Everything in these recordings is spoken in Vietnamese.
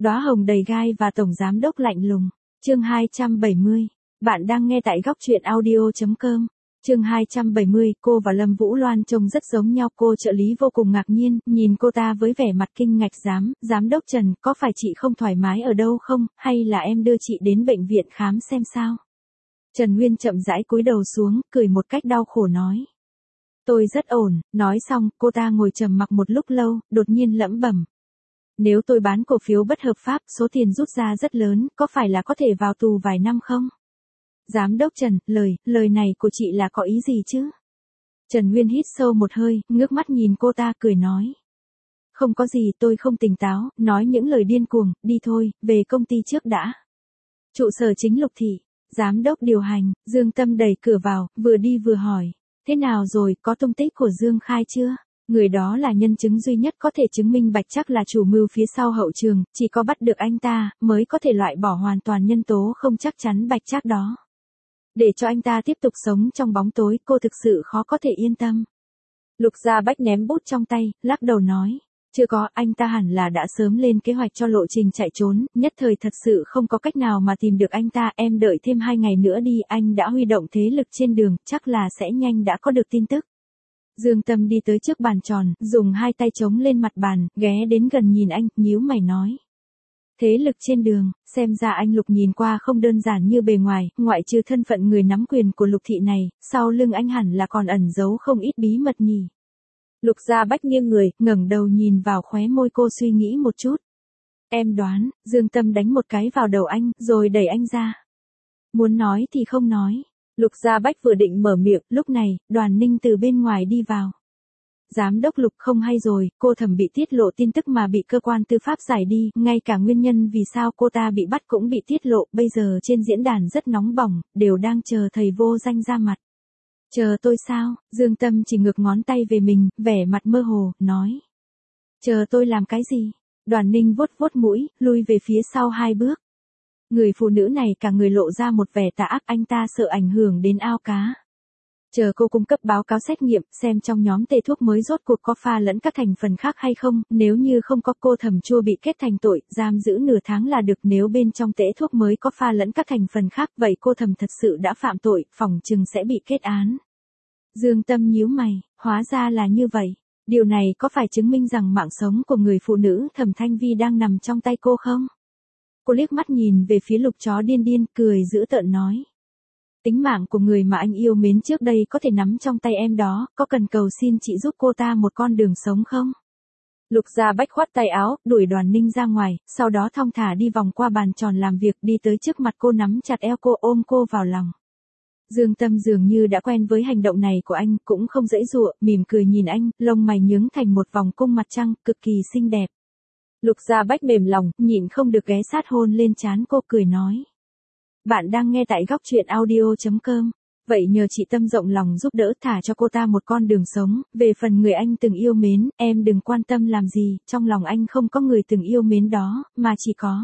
Đóa hồng đầy gai và tổng giám đốc lạnh lùng. Chương 270. Bạn đang nghe tại góc truyện audio.com. Chương 270, cô và Lâm Vũ Loan trông rất giống nhau. Cô trợ lý vô cùng ngạc nhiên, nhìn cô ta với vẻ mặt kinh ngạc. Giám đốc Trần, có phải chị không thoải mái ở đâu không, hay là em đưa chị đến bệnh viện khám xem sao? Trần Nguyên chậm rãi cúi đầu xuống, cười một cách đau khổ nói. Tôi rất ổn. Nói xong, cô ta ngồi trầm mặc một lúc lâu, đột nhiên lẩm bẩm. Nếu tôi bán cổ phiếu bất hợp pháp, số tiền rút ra rất lớn, có phải là có thể vào tù vài năm không? Giám đốc Trần, lời này của chị là có ý gì chứ? Trần Nguyên hít sâu một hơi, ngước mắt nhìn cô ta cười nói. Không có gì, tôi không tỉnh táo, nói những lời điên cuồng, đi thôi, về công ty trước đã. Trụ sở chính Lục Thị, giám đốc điều hành, Dương Tâm đẩy cửa vào, vừa đi vừa hỏi. Thế nào rồi, có tung tích của Dương Khai chưa? Người đó là nhân chứng duy nhất có thể chứng minh Bạch Trác là chủ mưu phía sau hậu trường, chỉ có bắt được anh ta, mới có thể loại bỏ hoàn toàn nhân tố không chắc chắn Bạch Trác đó. Để cho anh ta tiếp tục sống trong bóng tối, cô thực sự khó có thể yên tâm. Lục Gia Bách ném bút trong tay, lắc đầu nói. Chưa có, anh ta hẳn là đã sớm lên kế hoạch cho lộ trình chạy trốn, nhất thời thật sự không có cách nào mà tìm được anh ta. Em đợi thêm 2 ngày nữa đi, anh đã huy động thế lực trên đường, chắc là sẽ nhanh đã có được tin tức. Dương Tâm đi tới trước bàn tròn, dùng 2 tay chống lên mặt bàn, ghé đến gần nhìn anh, nhíu mày nói. Thế lực trên đường, xem ra anh Lục nhìn qua không đơn giản như bề ngoài, ngoại trừ thân phận người nắm quyền của Lục Thị này, sau lưng anh hẳn là còn ẩn giấu không ít bí mật nhỉ. Lục Gia Bách nghiêng người, ngẩng đầu nhìn vào khóe môi cô suy nghĩ một chút. Em đoán, Dương Tâm đánh một cái vào đầu anh, rồi đẩy anh ra. Muốn nói thì không nói. Lục Gia Bách vừa định mở miệng, lúc này, Đoàn Ninh từ bên ngoài đi vào. Giám đốc Lục, không hay rồi, cô Thẩm bị tiết lộ tin tức mà bị cơ quan tư pháp giải đi, ngay cả nguyên nhân vì sao cô ta bị bắt cũng bị tiết lộ, bây giờ trên diễn đàn rất nóng bỏng, đều đang chờ thầy vô danh ra mặt. Chờ tôi sao? Dương Tâm chỉ ngược ngón tay về mình, vẻ mặt mơ hồ, nói. Chờ tôi làm cái gì? Đoàn Ninh vuốt vuốt mũi, lui về phía sau 2 bước. Người phụ nữ này cả người lộ ra một vẻ tà ác, anh ta sợ ảnh hưởng đến ao cá. Chờ cô cung cấp báo cáo xét nghiệm, xem trong nhóm tê thuốc mới rốt cuộc có pha lẫn các thành phần khác hay không, nếu như không có cô Thẩm Chua bị kết thành tội, giam giữ nửa tháng là được, nếu bên trong tễ thuốc mới có pha lẫn các thành phần khác, vậy cô Thẩm thật sự đã phạm tội, phỏng chừng sẽ bị kết án. Dương Tâm nhíu mày, hóa ra là như vậy, điều này có phải chứng minh rằng mạng sống của người phụ nữ Thẩm Thanh Vi đang nằm trong tay cô không? Cô liếc mắt nhìn về phía Lục chó điên điên, cười dữ tợn nói. Tính mạng của người mà anh yêu mến trước đây có thể nắm trong tay em đó, có cần cầu xin chị giúp cô ta một con đường sống không? Lục Gia Bách khoát tay áo, đuổi Đoàn Ninh ra ngoài, sau đó thong thả đi vòng qua bàn tròn làm việc, đi tới trước mặt cô, nắm chặt eo cô, ôm cô vào lòng. Dương Tâm dường như đã quen với hành động này của anh, cũng không giãy giụa, mỉm cười nhìn anh, lông mày nhướng thành một vòng cung mặt trăng, cực kỳ xinh đẹp. Lục Gia Bách mềm lòng, nhịn không được ghé sát hôn lên trán cô, cười nói. Bạn đang nghe tại góc truyện audio.com. Vậy nhờ chị Tâm rộng lòng giúp đỡ, thả cho cô ta một con đường sống, về phần người anh từng yêu mến, em đừng quan tâm làm gì, trong lòng anh không có người từng yêu mến đó, mà chỉ có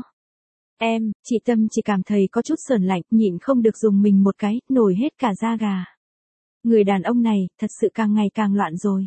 em. Chị Tâm chỉ cảm thấy có chút sởn lạnh, nhịn không được dùng mình một cái, nổi hết cả da gà. Người đàn ông này, thật sự càng ngày càng loạn rồi.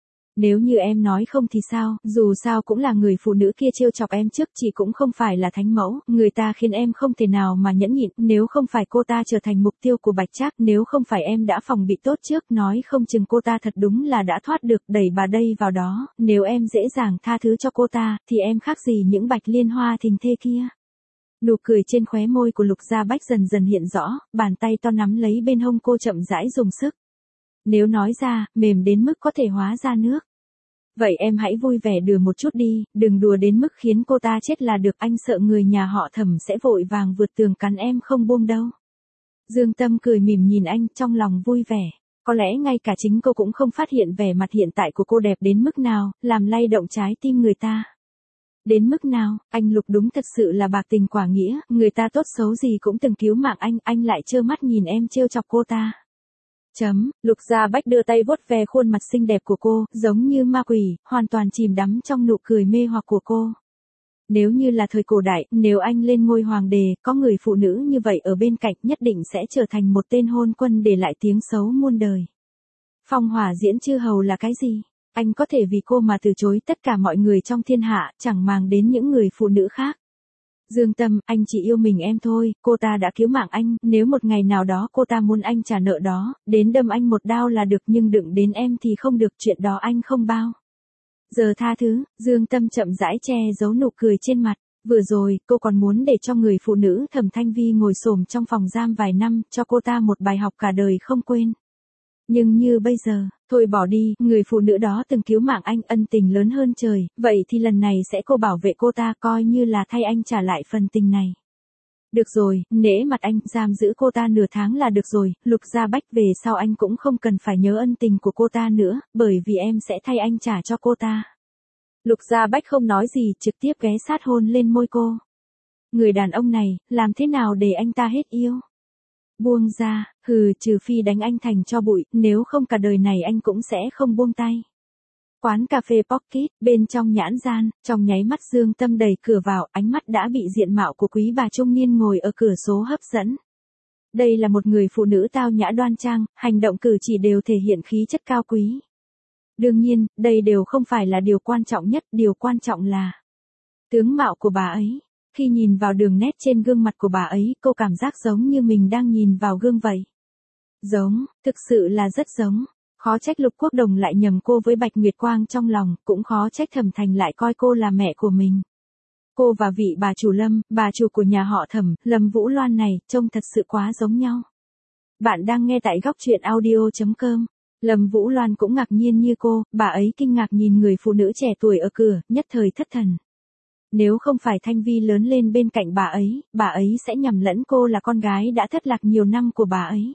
Nếu như em nói không thì sao, dù sao cũng là người phụ nữ kia trêu chọc em trước, chị cũng không phải là thánh mẫu, người ta khiến em không thể nào mà nhẫn nhịn, nếu không phải cô ta trở thành mục tiêu của Bạch Trác, nếu không phải em đã phòng bị tốt trước, nói không chừng cô ta thật đúng là đã thoát được, đẩy bà đây vào đó, nếu em dễ dàng tha thứ cho cô ta, thì em khác gì những Bạch Liên Hoa thình thê kia. Nụ cười trên khóe môi của Lục Gia Bách dần dần hiện rõ, bàn tay to nắm lấy bên hông cô chậm rãi dùng sức. Nếu nói ra, mềm đến mức có thể hóa ra nước. Vậy em hãy vui vẻ đùa một chút đi, đừng đùa đến mức khiến cô ta chết là được, anh sợ người nhà họ Thẩm sẽ vội vàng vượt tường cắn em không buông đâu. Dương Tâm cười mỉm nhìn anh, trong lòng vui vẻ. Có lẽ ngay cả chính cô cũng không phát hiện vẻ mặt hiện tại của cô đẹp đến mức nào, làm lay động trái tim người ta. Đến mức nào, anh Lục đúng thật sự là bạc tình quả nghĩa, người ta tốt xấu gì cũng từng cứu mạng anh lại trơ mắt nhìn em trêu chọc cô ta. Lục Gia Bách đưa tay vuốt ve khuôn mặt xinh đẹp của cô, giống như ma quỷ, hoàn toàn chìm đắm trong nụ cười mê hoặc của cô. Nếu như là thời cổ đại, nếu anh lên ngôi hoàng đế, có người phụ nữ như vậy ở bên cạnh, nhất định sẽ trở thành một tên hôn quân để lại tiếng xấu muôn đời. Phong hỏa diễn chư hầu là cái gì? Anh có thể vì cô mà từ chối tất cả mọi người trong thiên hạ, chẳng màng đến những người phụ nữ khác. Dương Tâm, anh chỉ yêu mình em thôi, cô ta đã cứu mạng anh, nếu một ngày nào đó cô ta muốn anh trả nợ đó, đến đâm anh một đao là được nhưng đừng đến em thì không được, chuyện đó anh không bao giờ tha thứ. Dương Tâm chậm rãi che giấu nụ cười trên mặt. Vừa rồi, cô còn muốn để cho người phụ nữ Thẩm Thanh Vi ngồi xổm trong phòng giam vài năm, cho cô ta một bài học cả đời không quên. Nhưng như bây giờ, thôi bỏ đi, người phụ nữ đó từng cứu mạng anh, ân tình lớn hơn trời, vậy thì lần này sẽ cô bảo vệ cô ta, coi như là thay anh trả lại phần tình này. Được rồi, nể mặt anh, giam giữ cô ta nửa tháng là được rồi, Lục Gia Bách về sau anh cũng không cần phải nhớ ân tình của cô ta nữa, bởi vì em sẽ thay anh trả cho cô ta. Lục Gia Bách không nói gì, trực tiếp ghé sát hôn lên môi cô. Người đàn ông này, làm thế nào để anh ta hết yêu? Buông ra, trừ phi đánh anh thành tro bụi, nếu không cả đời này anh cũng sẽ không buông tay. Quán cà phê Pocket, bên trong nhãn gian, trong nháy mắt Dương Tâm đẩy cửa vào, ánh mắt đã bị diện mạo của quý bà trung niên ngồi ở cửa sổ hấp dẫn. Đây là một người phụ nữ tao nhã đoan trang, hành động cử chỉ đều thể hiện khí chất cao quý. Đương nhiên, đây đều không phải là điều quan trọng nhất, điều quan trọng là tướng mạo của bà ấy. Khi nhìn vào đường nét trên gương mặt của bà ấy, cô cảm giác giống như mình đang nhìn vào gương vậy. Giống, thực sự là rất giống. Khó trách Lục Quốc Đồng lại nhầm cô với Bạch Nguyệt Quang trong lòng, cũng khó trách Thẩm Thành lại coi cô là mẹ của mình. Cô và vị bà chủ Lâm, bà chủ của nhà họ Thẩm, Lâm Vũ Loan này, trông thật sự quá giống nhau. Bạn đang nghe tại góc truyện audio.com. Lâm Vũ Loan cũng ngạc nhiên như cô, bà ấy kinh ngạc nhìn người phụ nữ trẻ tuổi ở cửa, nhất thời thất thần. Nếu không phải Thanh Vi lớn lên bên cạnh bà ấy sẽ nhầm lẫn cô là con gái đã thất lạc nhiều năm của bà ấy.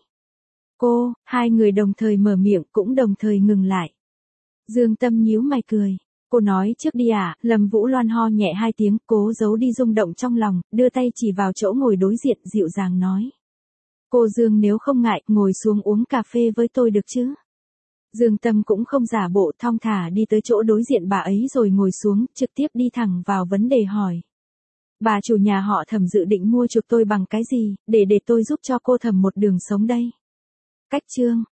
Hai người đồng thời mở miệng cũng đồng thời ngừng lại. Dương Tâm nhíu mày cười. Cô nói trước đi à, Lâm Vũ Loan ho nhẹ hai tiếng, cố giấu đi rung động trong lòng, đưa tay chỉ vào chỗ ngồi đối diện, dịu dàng nói. Cô Dương nếu không ngại, ngồi xuống uống cà phê với tôi được chứ? Dương Tâm cũng không giả bộ, thong thả đi tới chỗ đối diện bà ấy rồi ngồi xuống, trực tiếp đi thẳng vào vấn đề hỏi. Bà chủ nhà họ Thẩm dự định mua chuộc tôi bằng cái gì, để tôi giúp cho cô Thẩm một đường sống đây? Cách chương.